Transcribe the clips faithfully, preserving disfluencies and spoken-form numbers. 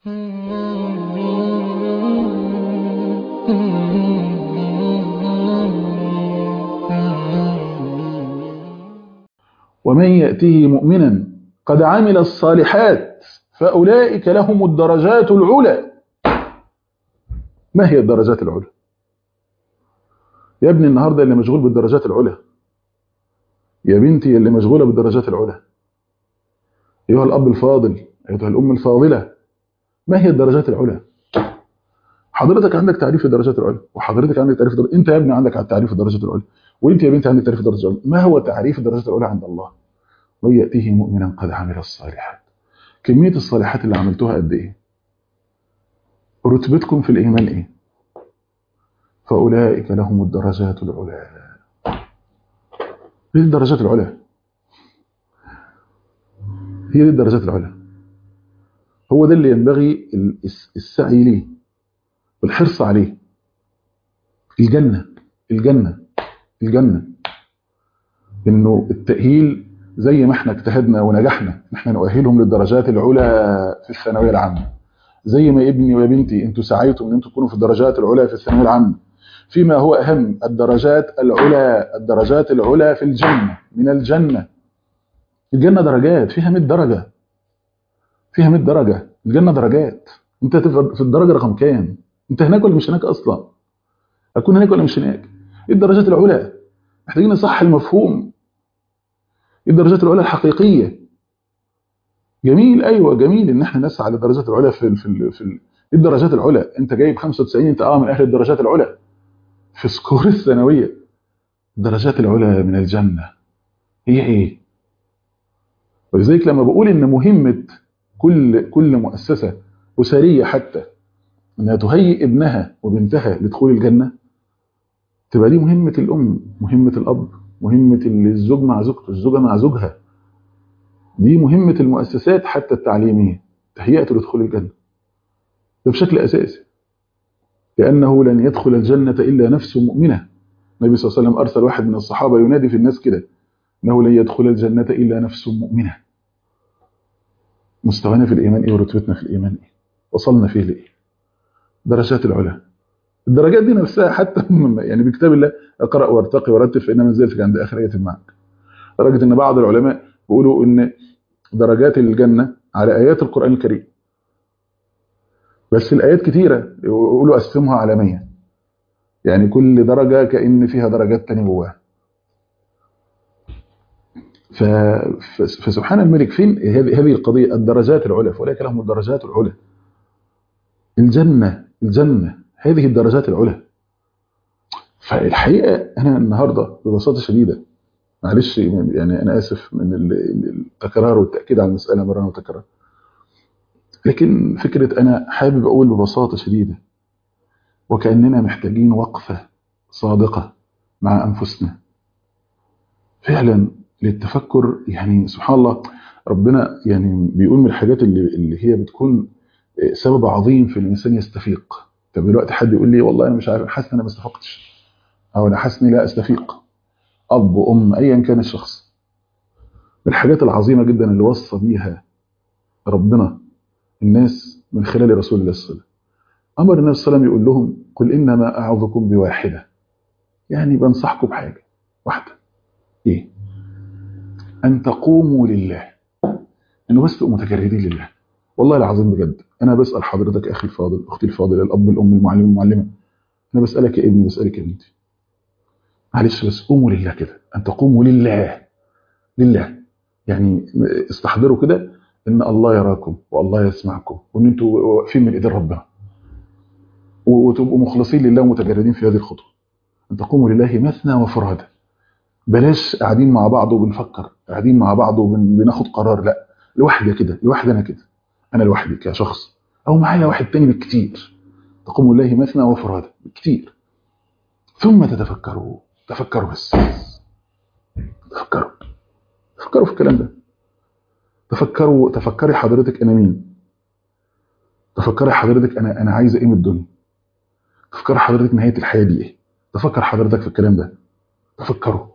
ومن يأته مؤمنا قد عمل الصالحات فأولئك لهم الدرجات العلى. ما هي الدرجات العلى؟ يا ابني النهاردة اللي مشغول بالدرجات العلى، يا بنتي اللي مشغولة بالدرجات العلى، أيها الأب الفاضل، أيها الأم الفاضلة، ما هي الدرجات العلى؟ حضرتك عندك تعريف الدرجات العلى، وحضرتك عندك تعريف الدرجات. انت يا ابني عندك تعريف الدرجات العلى، وانت يا بنتي عندك تعريف الدرجات العلى. ما هو تعريف الدرجات العلى عند الله؟ ويأتيه مؤمنا قد عمل الصالحات. كمية الصالحات اللي عملتوها قد ايه؟ رتبتكم في الإيمان ايه؟ فأولئك لهم الدرجات العلى. هي الدرجات العلى، هي دي الدرجات العلى. هو ده اللي ينبغي السعي ليه والحرص عليه. الجنة الجنة الجنة انه التأهيل زي ما احنا اجتهدنا ونجحنا احنا نؤهلهم للدرجات العلى في الثانوية العامة، زي ما ابني ويا بنتي انتوا سعيتم ان انتوا تكونوا في الدرجات العلى في الثانوية العامة، فيما هو اهم الدرجات العلى، الدرجات العلى في الجنة، من الجنة. الجنة درجات، فيها مئة درجة، فيها مئة درجة. الجنة درجات. انت في الدرجة رقم كام؟ انت هناك ولا مش هناك اصلا؟ هتكون هناك ولا مش هناك؟ ايه الدرجات العلى؟ محتاجين نصح المفهوم. ايه الدرجات العلى الحقيقية؟ جميل، ايوه جميل ان احنا نسعى للدرجات العلى في ال في ال في ال... ايه الدرجات العلى؟ انت جايب خمسة وتسعين، انت اه من اهل الدرجات العلى في سكور الثانوية. الدرجات العلى من الجنة هي ايه؟ ولذلك لما بقول ان مهمة كل كل مؤسسة أسرية حتى انها تهيئ ابنها وبنتها لدخول الجنة، تبقى دي مهمة الأم، مهمة الأب، مهمة الزوج مع زوجته، الزوجة مع زوجها. دي مهمة المؤسسات حتى التعليمية، تهيئته لدخول الجنة ده بشكل أساسي. لأنه لن يدخل الجنة إلا نفس مؤمنة. النبي صلى الله عليه وسلم أرسل واحد من الصحابة ينادي في الناس كده، أنه لن يدخل الجنة إلا نفس مؤمنة. مستوانا في الإيمان إيه ورتبتنا في الإيمان إيه؟ وصلنا فيه لإيه؟ درجات العلا. الدرجات دي نفسها حتى يعني بكتاب الله اقرأ وارتقي ورتب فإن منزلتك عند آخر آية معك. لدرجة أن بعض العلماء بيقولوا أن درجات الجنة على آيات القرآن الكريم، بس الآيات كتيرة، يقولوا أسلمها على مية، يعني كل درجة كأن فيها درجات تانية جواها. ف... فسبحان الملك، فين هذه هذه القضية؟ الدرجات العلى، فأولئك لهم الدرجات العلى. الجنة الجنة هذه الدرجات العلى. فالحقيقة أنا النهاردة ببساطة شديدة، معلش يعني أنا آسف من التكرار والتأكيد على المسألة مرة وتكرار، لكن فكرة أنا حابب أقول ببساطة شديدة وكأننا محتاجين وقفة صادقة مع أنفسنا فعلا للتفكر. يعني سبحان الله، ربنا يعني بيقول من الحاجات اللي, اللي هي بتكون سبب عظيم في الإنسان يستفيق. طب دلوقتي حد يقول لي والله أنا مش عارف، حاسس أنا ما استفقتش، أو أنا حاسس إني لا أستفيق، أب وأم أيا كان الشخص. من الحاجات العظيمة جدا اللي وصى بيها ربنا الناس من خلال رسول الله صلى الله عليه وسلم، أمر النبي صلى الله عليه وسلم يقول لهم قل إنما أعظكم بواحدة، يعني بنصحكم بحاجة واحدة. إيه؟ أن تقوموا لله، إنه بس تبقوا متجردين لله. والله العظيم بجد أنا بسأل حضرتك أخي الفاضل، أختي الفاضلة، الأب الأم المعلم المعلمة، أنا بسألك يا ابني، بسألك يا بنتي، معلش بس قوموا لله كده، أن تقوموا لله لله. يعني استحضروا كده إن الله يراكم والله يسمعكم، وإن أنتوا واقفين من إيدين ربنا، وتبقوا مخلصين لله ومتجردين في هذه الخطوة. أن تقوموا لله مثنى وفرادى. بلاش قاعدين مع بعض وبنفكر، قاعدين مع بعض وبناخد قرار، لا، لوحدي كده، لوحدي أنا كده، أنا لوحدي كشخص أو معايا واحد تاني بالكتير. تقوموا لله مثنى وفرادى بالكتير، ثم تتفكروا. تفكروا بس، تفكروا تفكروا في الكلام ده. تفكروا، تفكري حضرتك أنا مين، تفكري حضرتك أنا أنا عايزة إيه من الدنيا، تفكري حضرتك نهاية الحياة دي إيه، تفكر حضرتك في الكلام ده. تفكروا،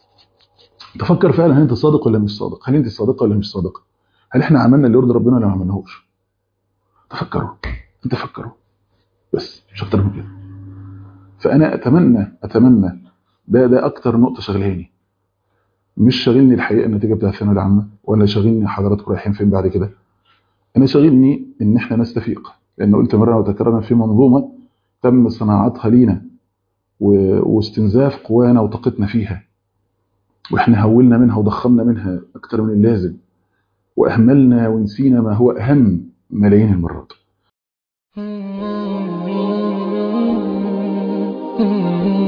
تفكر فعلا هل أنت صادق ولا مش صادق، هل أنت صادقة ولا مش صادقة، هل إحنا عملنا اللي يرضي ربنا ولا ما عملناهوش. تفكروا انت فكروا بس، مش اكتر من كده. فانا اتمنى اتمنى ده ده اكتر نقطه شغلاني. مش شاغلني الحقيقه النتيجه بتاع الثانويه العامه، ولا شاغلني حضراتكم رايحين فين بعد كده. انا شاغلني ان احنا نستفيق، لان قلت مره وتكررنا في منظومه تم صناعتها لينا و- واستنزاف قوانا وطاقتنا فيها، واحنا هولنا منها وضخمنا منها اكتر من اللازم، واهملنا ونسينا ما هو اهم ملايين المرات.